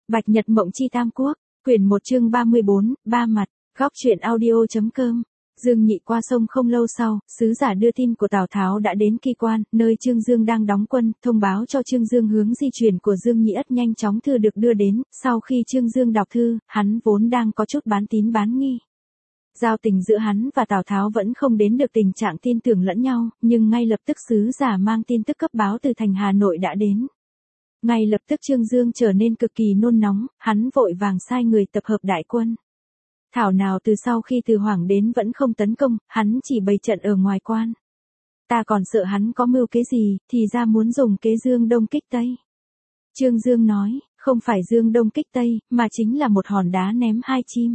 Bạch Nhật Mộng Chi Tam Quốc, quyển 1 chương 34, ba mặt, góc truyện audio.com. Dương Nhị qua sông không lâu sau, sứ giả đưa tin của Tào Tháo đã đến Ki Quan, nơi Trương Dương đang đóng quân, thông báo cho Trương Dương hướng di chuyển của Dương Nhị Ất nhanh chóng thư được đưa đến. Sau khi Trương Dương đọc thư, hắn vốn đang có chút bán tín bán nghi. Giao tình giữa hắn và Tào Tháo vẫn không đến được tình trạng tin tưởng lẫn nhau, nhưng ngay lập tức sứ giả mang tin tức cấp báo từ thành Hà Nội đã đến. Ngay lập tức Trương Dương trở nên cực kỳ nôn nóng, hắn vội vàng sai người tập hợp đại quân. Thảo nào từ sau khi Từ Hoảng đến vẫn không tấn công, hắn chỉ bày trận ở ngoài quan. Ta còn sợ hắn có mưu kế gì, thì ra muốn dùng kế Dương Đông kích Tây. Trương Dương nói, không phải Dương Đông kích Tây, mà chính là một hòn đá ném hai chim.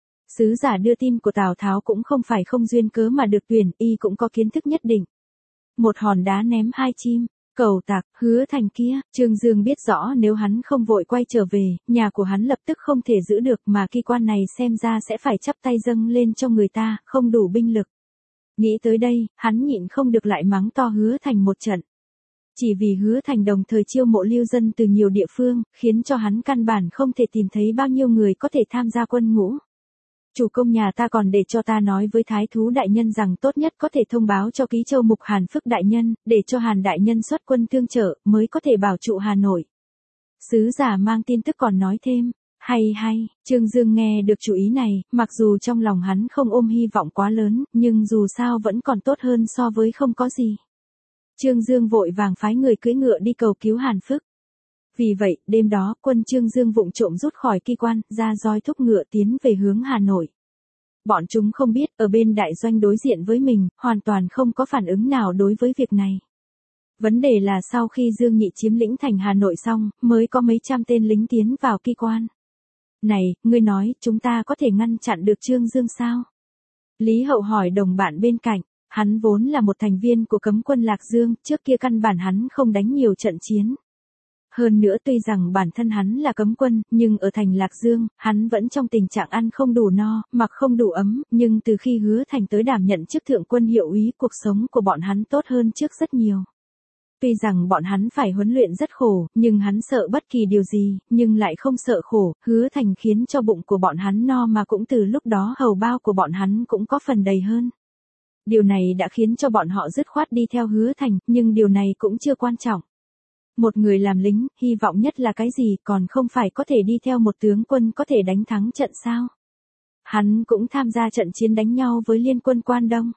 Sứ giả đưa tin của Tào Tháo cũng không phải không duyên cớ mà được tuyển, y cũng có kiến thức nhất định. Một hòn đá ném hai chim. Cẩu tặc, Hứa Thành kia, Trương Dương biết rõ nếu hắn không vội quay trở về, nhà của hắn lập tức không thể giữ được mà Ki Quan này xem ra sẽ phải chắp tay dâng lên cho người ta, không đủ binh lực. Nghĩ tới đây, hắn nhịn không được lại mắng to Hứa Thành một trận. Chỉ vì Hứa Thành đồng thời chiêu mộ lưu dân từ nhiều địa phương, khiến cho hắn căn bản không thể tìm thấy bao nhiêu người có thể tham gia quân ngũ. Chủ công nhà ta còn để cho ta nói với Thái Thú đại nhân rằng tốt nhất có thể thông báo cho Ký Châu Mục Hàn Phức đại nhân, để cho Hàn đại nhân xuất quân tương trợ, mới có thể bảo trụ Hà Nội. Sứ giả mang tin tức còn nói thêm, hay, Trương Dương nghe được chủ ý này, mặc dù trong lòng hắn không ôm hy vọng quá lớn, nhưng dù sao vẫn còn tốt hơn so với không có gì. Trương Dương vội vàng phái người cưỡi ngựa đi cầu cứu Hàn Phức. Vì vậy, đêm đó, quân Trương Dương vụng trộm rút khỏi Ki Quan, ra roi thúc ngựa tiến về hướng Hà Nội. Bọn chúng không biết, ở bên đại doanh đối diện với mình, hoàn toàn không có phản ứng nào đối với việc này. Vấn đề là sau khi Dương Nhị chiếm lĩnh thành Hà Nội xong, mới có mấy trăm tên lính tiến vào Ki Quan. Này, ngươi nói, chúng ta có thể ngăn chặn được Trương Dương sao? Lý Hậu hỏi đồng bạn bên cạnh, hắn vốn là một thành viên của cấm quân Lạc Dương, trước kia căn bản hắn không đánh nhiều trận chiến. Hơn nữa tuy rằng bản thân hắn là cấm quân, nhưng ở thành Lạc Dương, hắn vẫn trong tình trạng ăn không đủ no, mặc không đủ ấm, nhưng từ khi Hứa Thành tới đảm nhận chức thượng quân hiệu úy, cuộc sống của bọn hắn tốt hơn trước rất nhiều. Tuy rằng bọn hắn phải huấn luyện rất khổ, nhưng hắn sợ bất kỳ điều gì, nhưng lại không sợ khổ, Hứa Thành khiến cho bụng của bọn hắn no mà cũng từ lúc đó hầu bao của bọn hắn cũng có phần đầy hơn. Điều này đã khiến cho bọn họ dứt khoát đi theo Hứa Thành, nhưng điều này cũng chưa quan trọng. Một người làm lính, hy vọng nhất là cái gì, còn không phải có thể đi theo một tướng quân có thể đánh thắng trận sao? Hắn cũng tham gia trận chiến đánh nhau với liên quân Quan Đông.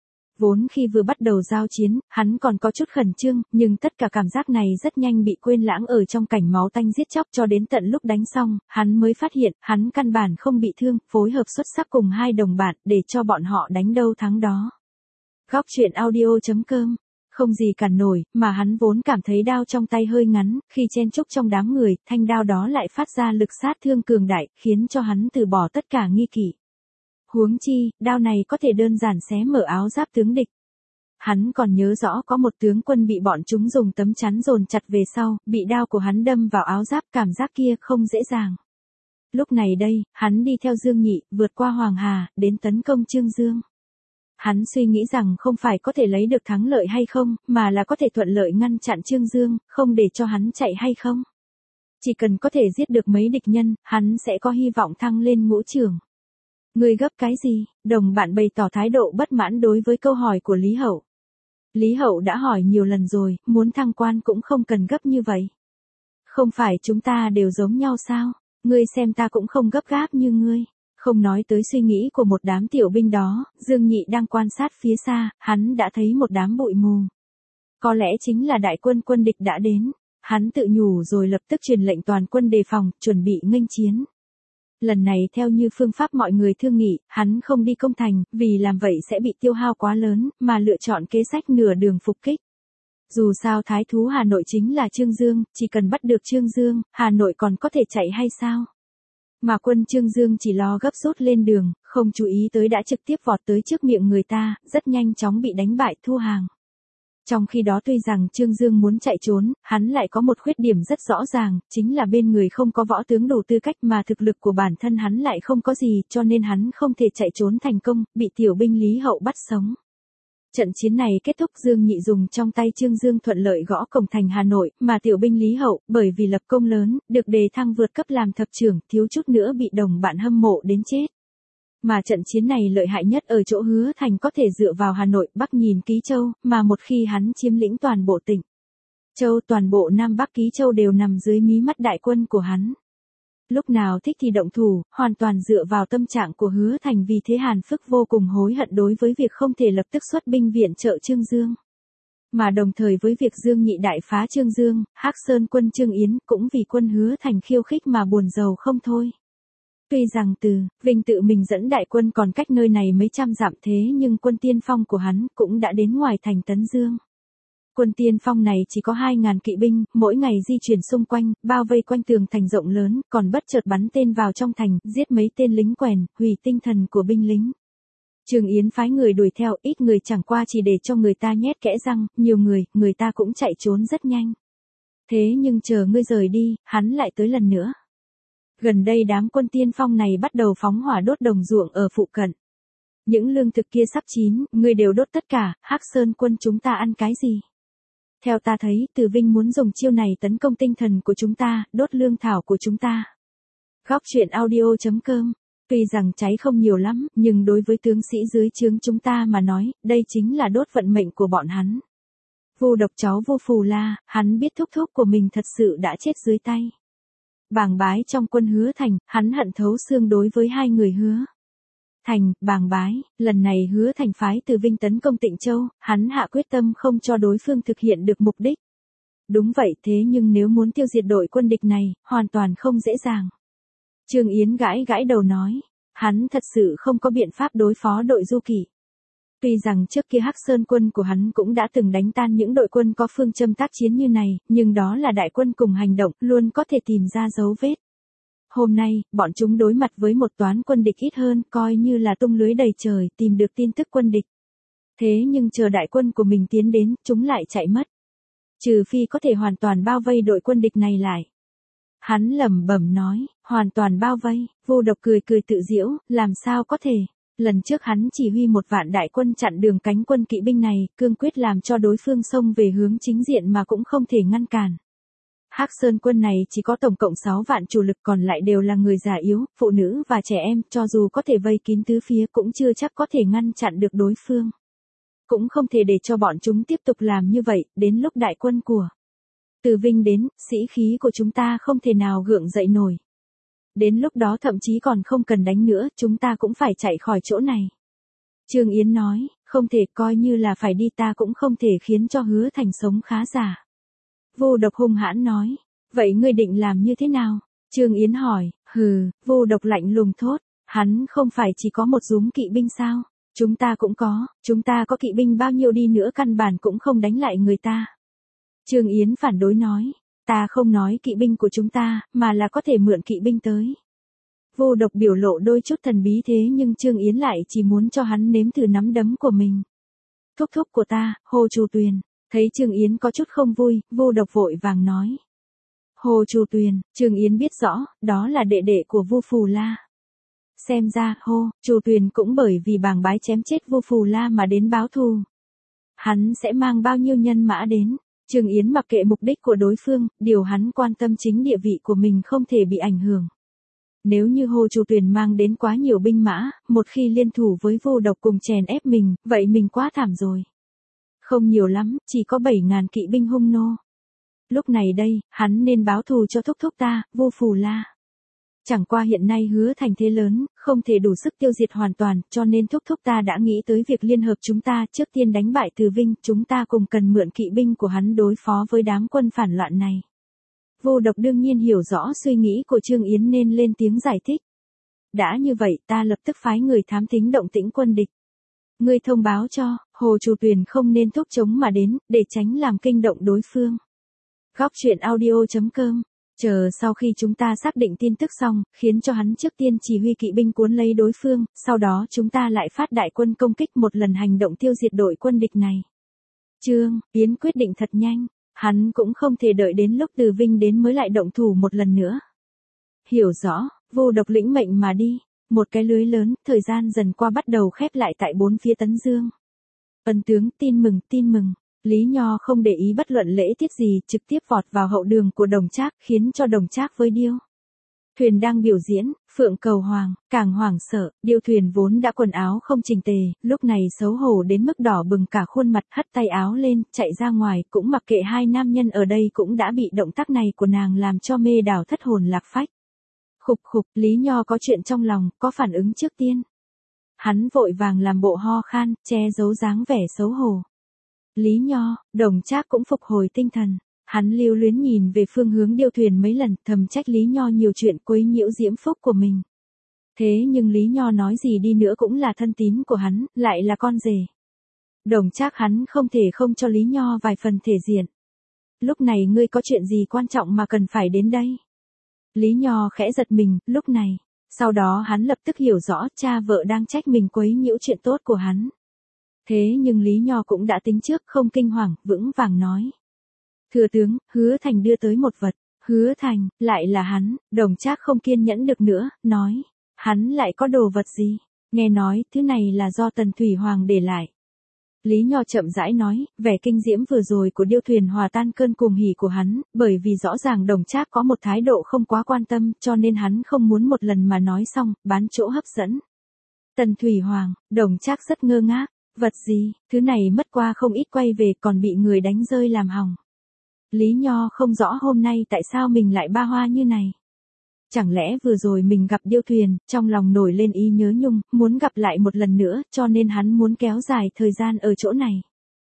Vốn khi vừa bắt đầu giao chiến, hắn còn có chút khẩn trương, nhưng tất cả cảm giác này rất nhanh bị quên lãng ở trong cảnh máu tanh giết chóc cho đến tận lúc đánh xong, hắn mới phát hiện, hắn căn bản không bị thương, phối hợp xuất sắc cùng hai đồng bạn, để cho bọn họ đánh đâu thắng đó. Góc truyện audio.com. Không gì cản nổi, mà hắn vốn cảm thấy đao trong tay hơi ngắn, khi chen chúc trong đám người, thanh đao đó lại phát ra lực sát thương cường đại, khiến cho hắn từ bỏ tất cả nghi kỵ. Huống chi, đao này có thể đơn giản xé mở áo giáp tướng địch. Hắn còn nhớ rõ có một tướng quân bị bọn chúng dùng tấm chắn dồn chặt về sau, bị đao của hắn đâm vào áo giáp, cảm giác kia không dễ dàng. Lúc này đây, hắn đi theo Dương Nhị, vượt qua Hoàng Hà, đến tấn công Trương Dương. Hắn suy nghĩ rằng không phải có thể lấy được thắng lợi hay không, mà là có thể thuận lợi ngăn chặn Trương Dương, không để cho hắn chạy hay không. Chỉ cần có thể giết được mấy địch nhân, hắn sẽ có hy vọng thăng lên ngũ trưởng. Ngươi gấp cái gì? Đồng bạn bày tỏ thái độ bất mãn đối với câu hỏi của Lý Hậu. Lý Hậu đã hỏi nhiều lần rồi, muốn thăng quan cũng không cần gấp như vậy. Không phải chúng ta đều giống nhau sao? Ngươi xem ta cũng không gấp gáp như ngươi. Không nói tới suy nghĩ của một đám tiểu binh đó, Dương Nhị đang quan sát phía xa, hắn đã thấy một đám bụi mù. Có lẽ chính là đại quân quân địch đã đến. Hắn tự nhủ rồi lập tức truyền lệnh toàn quân đề phòng, chuẩn bị nghênh chiến. Lần này theo như phương pháp mọi người thương nghị, hắn không đi công thành, vì làm vậy sẽ bị tiêu hao quá lớn, mà lựa chọn kế sách nửa đường phục kích. Dù sao Thái Thú Hà Nội chính là Trương Dương, chỉ cần bắt được Trương Dương, Hà Nội còn có thể chạy hay sao? Mà quân Trương Dương chỉ lo gấp rút lên đường, không chú ý tới đã trực tiếp vọt tới trước miệng người ta, rất nhanh chóng bị đánh bại thu hàng. Trong khi đó tuy rằng Trương Dương muốn chạy trốn, hắn lại có một khuyết điểm rất rõ ràng, chính là bên người không có võ tướng đủ tư cách mà thực lực của bản thân hắn lại không có gì, cho nên hắn không thể chạy trốn thành công, bị tiểu binh Lý Hậu bắt sống. Trận chiến này kết thúc, Dương Nhị dùng trong tay Trương Dương thuận lợi gõ cổng thành Hà Nội, mà tiểu binh Lý Hậu, bởi vì lập công lớn, được đề thăng vượt cấp làm thập trưởng, thiếu chút nữa bị đồng bạn hâm mộ đến chết. Mà trận chiến này lợi hại nhất ở chỗ Hứa Thành có thể dựa vào Hà Nội Bắc nhìn Ký Châu, mà một khi hắn chiếm lĩnh toàn bộ tỉnh Châu, toàn bộ Nam Bắc Ký Châu đều nằm dưới mí mắt đại quân của hắn. Lúc nào thích thì động thủ, hoàn toàn dựa vào tâm trạng của Hứa Thành, vì thế Hàn Phức vô cùng hối hận đối với việc không thể lập tức xuất binh viện trợ Trương Dương. Mà đồng thời với việc Dương Nhị đại phá Trương Dương, Hắc Sơn quân Trương Yến cũng vì quân Hứa Thành khiêu khích mà buồn rầu không thôi. Tuy rằng từ Vinh tự mình dẫn đại quân còn cách nơi này mấy trăm dặm, thế nhưng quân tiên phong của hắn cũng đã đến ngoài thành Tấn Dương. Quân tiên phong này chỉ có 2.000 kỵ binh, mỗi ngày di chuyển xung quanh, bao vây quanh tường thành rộng lớn, còn bất chợt bắn tên vào trong thành, giết mấy tên lính quèn, hủy tinh thần của binh lính. Trương Yến phái người đuổi theo, ít người chẳng qua chỉ để cho người ta nhét kẽ răng, nhiều người ta cũng chạy trốn rất nhanh. Thế nhưng chờ ngươi rời đi, hắn lại tới lần nữa. Gần đây đám quân tiên phong này bắt đầu phóng hỏa đốt đồng ruộng ở phụ cận. Những lương thực kia sắp chín, ngươi đều đốt tất cả, Hắc Sơn quân chúng ta ăn cái gì? Theo ta thấy, Từ Vinh muốn dùng chiêu này tấn công tinh thần của chúng ta, đốt lương thảo của chúng ta. Góc truyện audio.com. Tuy rằng cháy không nhiều lắm, nhưng đối với tướng sĩ dưới trướng chúng ta mà nói, đây chính là đốt vận mệnh của bọn hắn. Vu Độc cháu Vu Phù La, hắn biết thúc thúc của mình thật sự đã chết dưới tay Bàng Bái trong quân Hứa Thành, hắn hận thấu xương đối với hai người Hứa Thành, Bàng Bái. Lần này Hứa Thành phái Từ Vinh tấn công Tịnh Châu, hắn hạ quyết tâm không cho đối phương thực hiện được mục đích. Đúng vậy, thế nhưng nếu muốn tiêu diệt đội quân địch này, hoàn toàn không dễ dàng. Trương Yến gãi gãi đầu nói, hắn thật sự không có biện pháp đối phó đội Du Kỵ. Tuy rằng trước kia Hắc Sơn quân của hắn cũng đã từng đánh tan những đội quân có phương châm tác chiến như này, nhưng đó là đại quân cùng hành động, luôn có thể tìm ra dấu vết. Hôm nay, bọn chúng đối mặt với một toán quân địch ít hơn, coi như là tung lưới đầy trời, tìm được tin tức quân địch. Thế nhưng chờ đại quân của mình tiến đến, chúng lại chạy mất. Trừ phi có thể hoàn toàn bao vây đội quân địch này lại. Hắn lẩm bẩm nói, hoàn toàn bao vây. Vu Độc cười cười tự giễu, làm sao có thể. Lần trước hắn chỉ huy một vạn đại quân chặn đường cánh quân kỵ binh này, cương quyết làm cho đối phương xông về hướng chính diện mà cũng không thể ngăn cản. Hắc Sơn quân này chỉ có tổng cộng 6 vạn chủ lực, còn lại đều là người già yếu, phụ nữ và trẻ em, cho dù có thể vây kín tứ phía cũng chưa chắc có thể ngăn chặn được đối phương. Cũng không thể để cho bọn chúng tiếp tục làm như vậy, đến lúc đại quân của Từ Vinh đến, sĩ khí của chúng ta không thể nào gượng dậy nổi. Đến lúc đó thậm chí còn không cần đánh nữa, chúng ta cũng phải chạy khỏi chỗ này. Trương Yến nói, không thể, coi như là phải đi ta cũng không thể khiến cho Hứa Thành sống khá giả. Vu Độc hung hãn nói, vậy ngươi định làm như thế nào? Trương Yến hỏi, Vu Độc lạnh lùng thốt, hắn không phải chỉ có một dúm kỵ binh sao? Chúng ta có kỵ binh bao nhiêu đi nữa căn bản cũng không đánh lại người ta. Trương Yến phản đối nói, ta không nói kỵ binh của chúng ta, mà là có thể mượn kỵ binh tới. Vu Độc biểu lộ đôi chút thần bí, thế nhưng Trương Yến lại chỉ muốn cho hắn nếm thử nắm đấm của mình. Thúc thúc của ta, Hồ Trù Tuyền. Thấy Trương Yến có chút không vui, Vu Độc vội vàng nói. Hồ Trù Tuyền, Trương Yến biết rõ, đó là đệ đệ của Vu Phù La. Xem ra, Hồ Trù Tuyền cũng bởi vì Bàng Bái chém chết Vu Phù La mà đến báo thù. Hắn sẽ mang bao nhiêu nhân mã đến? Trương Yến mặc kệ mục đích của đối phương, điều hắn quan tâm chính địa vị của mình không thể bị ảnh hưởng. Nếu như Hồ Trù Tuyền mang đến quá nhiều binh mã, một khi liên thủ với Vu Độc cùng chèn ép mình, vậy mình quá thảm rồi. Không nhiều lắm, chỉ có 7.000 kỵ binh hung nô. Lúc này đây, hắn nên báo thù cho thúc thúc ta, Vu Phù La. Chẳng qua hiện nay Hứa Thành thế lớn, không thể đủ sức tiêu diệt hoàn toàn, cho nên thúc thúc ta đã nghĩ tới việc liên hợp chúng ta, trước tiên đánh bại Từ Vinh, chúng ta cùng cần mượn kỵ binh của hắn đối phó với đám quân phản loạn này. Vu Độc đương nhiên hiểu rõ suy nghĩ của Trương Yến nên lên tiếng giải thích. Đã như vậy, ta lập tức phái người thám thính động tĩnh quân địch. Ngươi thông báo cho, Hồ Trù Tuyền không nên thúc chống mà đến, để tránh làm kinh động đối phương. Góc truyện audio.com. Chờ sau khi chúng ta xác định tin tức xong, khiến cho hắn trước tiên chỉ huy kỵ binh cuốn lấy đối phương, sau đó chúng ta lại phát đại quân công kích một lần hành động tiêu diệt đội quân địch này. Trương Yến quyết định thật nhanh, hắn cũng không thể đợi đến lúc Từ Vinh đến mới lại động thủ một lần nữa. Hiểu rõ, Vu Độc lĩnh mệnh mà đi. Một cái lưới lớn, thời gian dần qua bắt đầu khép lại tại bốn phía Tấn Dương. Ân tướng, tin mừng, tin mừng. Lý Nho không để ý bất luận lễ tiết gì, trực tiếp vọt vào hậu đường của Đồng Trác, khiến cho Đồng Trác với Điêu Thuyền đang biểu diễn, phượng cầu hoàng, càng hoảng sợ. Điêu Thuyền vốn đã quần áo không chỉnh tề, lúc này xấu hổ đến mức đỏ bừng cả khuôn mặt, hất tay áo lên, chạy ra ngoài, cũng mặc kệ hai nam nhân ở đây cũng đã bị động tác này của nàng làm cho mê đảo thất hồn lạc phách. Khục khục, Lý Nho có chuyện trong lòng, có phản ứng trước tiên. Hắn vội vàng làm bộ ho khan, che giấu dáng vẻ xấu hổ. Lý Nho, Đồng Trác cũng phục hồi tinh thần. Hắn lưu luyến nhìn về phương hướng Điêu Thuyền mấy lần, thầm trách Lý Nho nhiều chuyện quấy nhiễu diễm phúc của mình. Thế nhưng Lý Nho nói gì đi nữa cũng là thân tín của hắn, lại là con rể. Đồng Trác hắn không thể không cho Lý Nho vài phần thể diện. Lúc này ngươi có chuyện gì quan trọng mà cần phải đến đây? Lý Nho khẽ giật mình, lúc này. Sau đó hắn lập tức hiểu rõ cha vợ đang trách mình quấy nhiễu chuyện tốt của hắn. Thế nhưng Lý Nho cũng đã tính trước, không kinh hoàng, vững vàng nói. Thừa tướng, Hứa Thành đưa tới một vật. Hứa Thành, lại là hắn. Đồng Trác không kiên nhẫn được nữa, nói. Hắn lại có đồ vật gì? Nghe nói, thứ này là do Tần Thủy Hoàng để lại. Lý Nho chậm rãi nói, vẻ kinh diễm vừa rồi của Điêu Thuyền hòa tan cơn cuồng hỉ của hắn, bởi vì rõ ràng Đồng Trác có một thái độ không quá quan tâm, cho nên hắn không muốn một lần mà nói xong, bán chỗ hấp dẫn. Tần Thủy Hoàng, Đồng Trác rất ngơ ngác, vật gì, thứ này mất qua không ít quay về còn bị người đánh rơi làm hỏng. Lý Nho không rõ hôm nay tại sao mình lại ba hoa như này. Chẳng lẽ vừa rồi mình gặp Điêu Thuyền, trong lòng nổi lên ý nhớ nhung, muốn gặp lại một lần nữa, cho nên hắn muốn kéo dài thời gian ở chỗ này.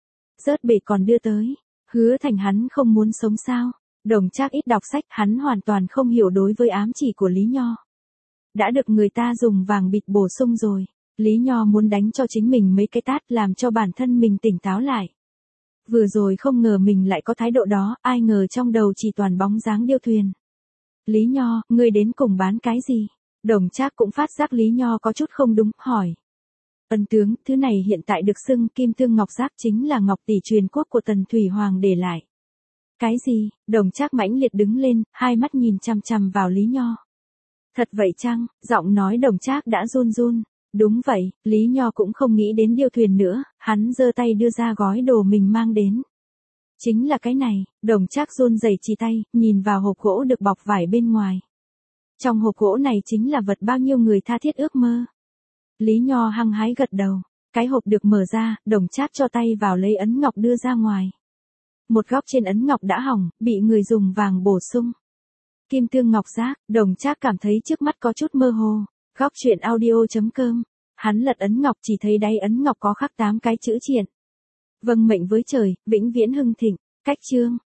Rớt bể còn đưa tới. Hứa Thành hắn không muốn sống sao? Đồng Trác ít đọc sách, hắn hoàn toàn không hiểu đối với ám chỉ của Lý Nho. Đã được người ta dùng vàng bịt bổ sung rồi. Lý Nho muốn đánh cho chính mình mấy cái tát làm cho bản thân mình tỉnh táo lại. Vừa rồi không ngờ mình lại có thái độ đó, ai ngờ trong đầu chỉ toàn bóng dáng Điêu Thuyền. Lý Nho, ngươi đến cùng bán cái gì? Đồng Trác cũng phát giác Lý Nho có chút không đúng, hỏi. Ân tướng, thứ này hiện tại được xưng kim tương ngọc giác, chính là ngọc tỷ truyền quốc của Tần Thủy Hoàng để lại. Cái gì? Đồng Trác mãnh liệt đứng lên, hai mắt nhìn chằm chằm vào Lý Nho. Thật vậy chăng? Giọng nói Đồng Trác đã run run. Đúng vậy, Lý Nho cũng không nghĩ đến Điêu Thuyền nữa, hắn giơ tay đưa ra gói đồ mình mang đến. Chính là cái này. Đồng Trác run rẩy chỉ tay, nhìn vào hộp gỗ được bọc vải bên ngoài. Trong hộp gỗ này chính là vật bao nhiêu người tha thiết ước mơ. Lý Nho hăng hái gật đầu. Cái hộp được mở ra, Đồng Trác cho tay vào lấy ấn ngọc đưa ra ngoài. Một góc trên ấn ngọc đã hỏng, bị người dùng vàng bổ sung. Kim tương ngọc giác, Đồng Trác cảm thấy trước mắt có chút mơ hồ. Góc truyện audio.com. Hắn lật ấn ngọc chỉ thấy đáy ấn ngọc có khắc 8 cái chữ triện. Vâng mệnh với trời, vĩnh viễn hưng thịnh. Cách chương.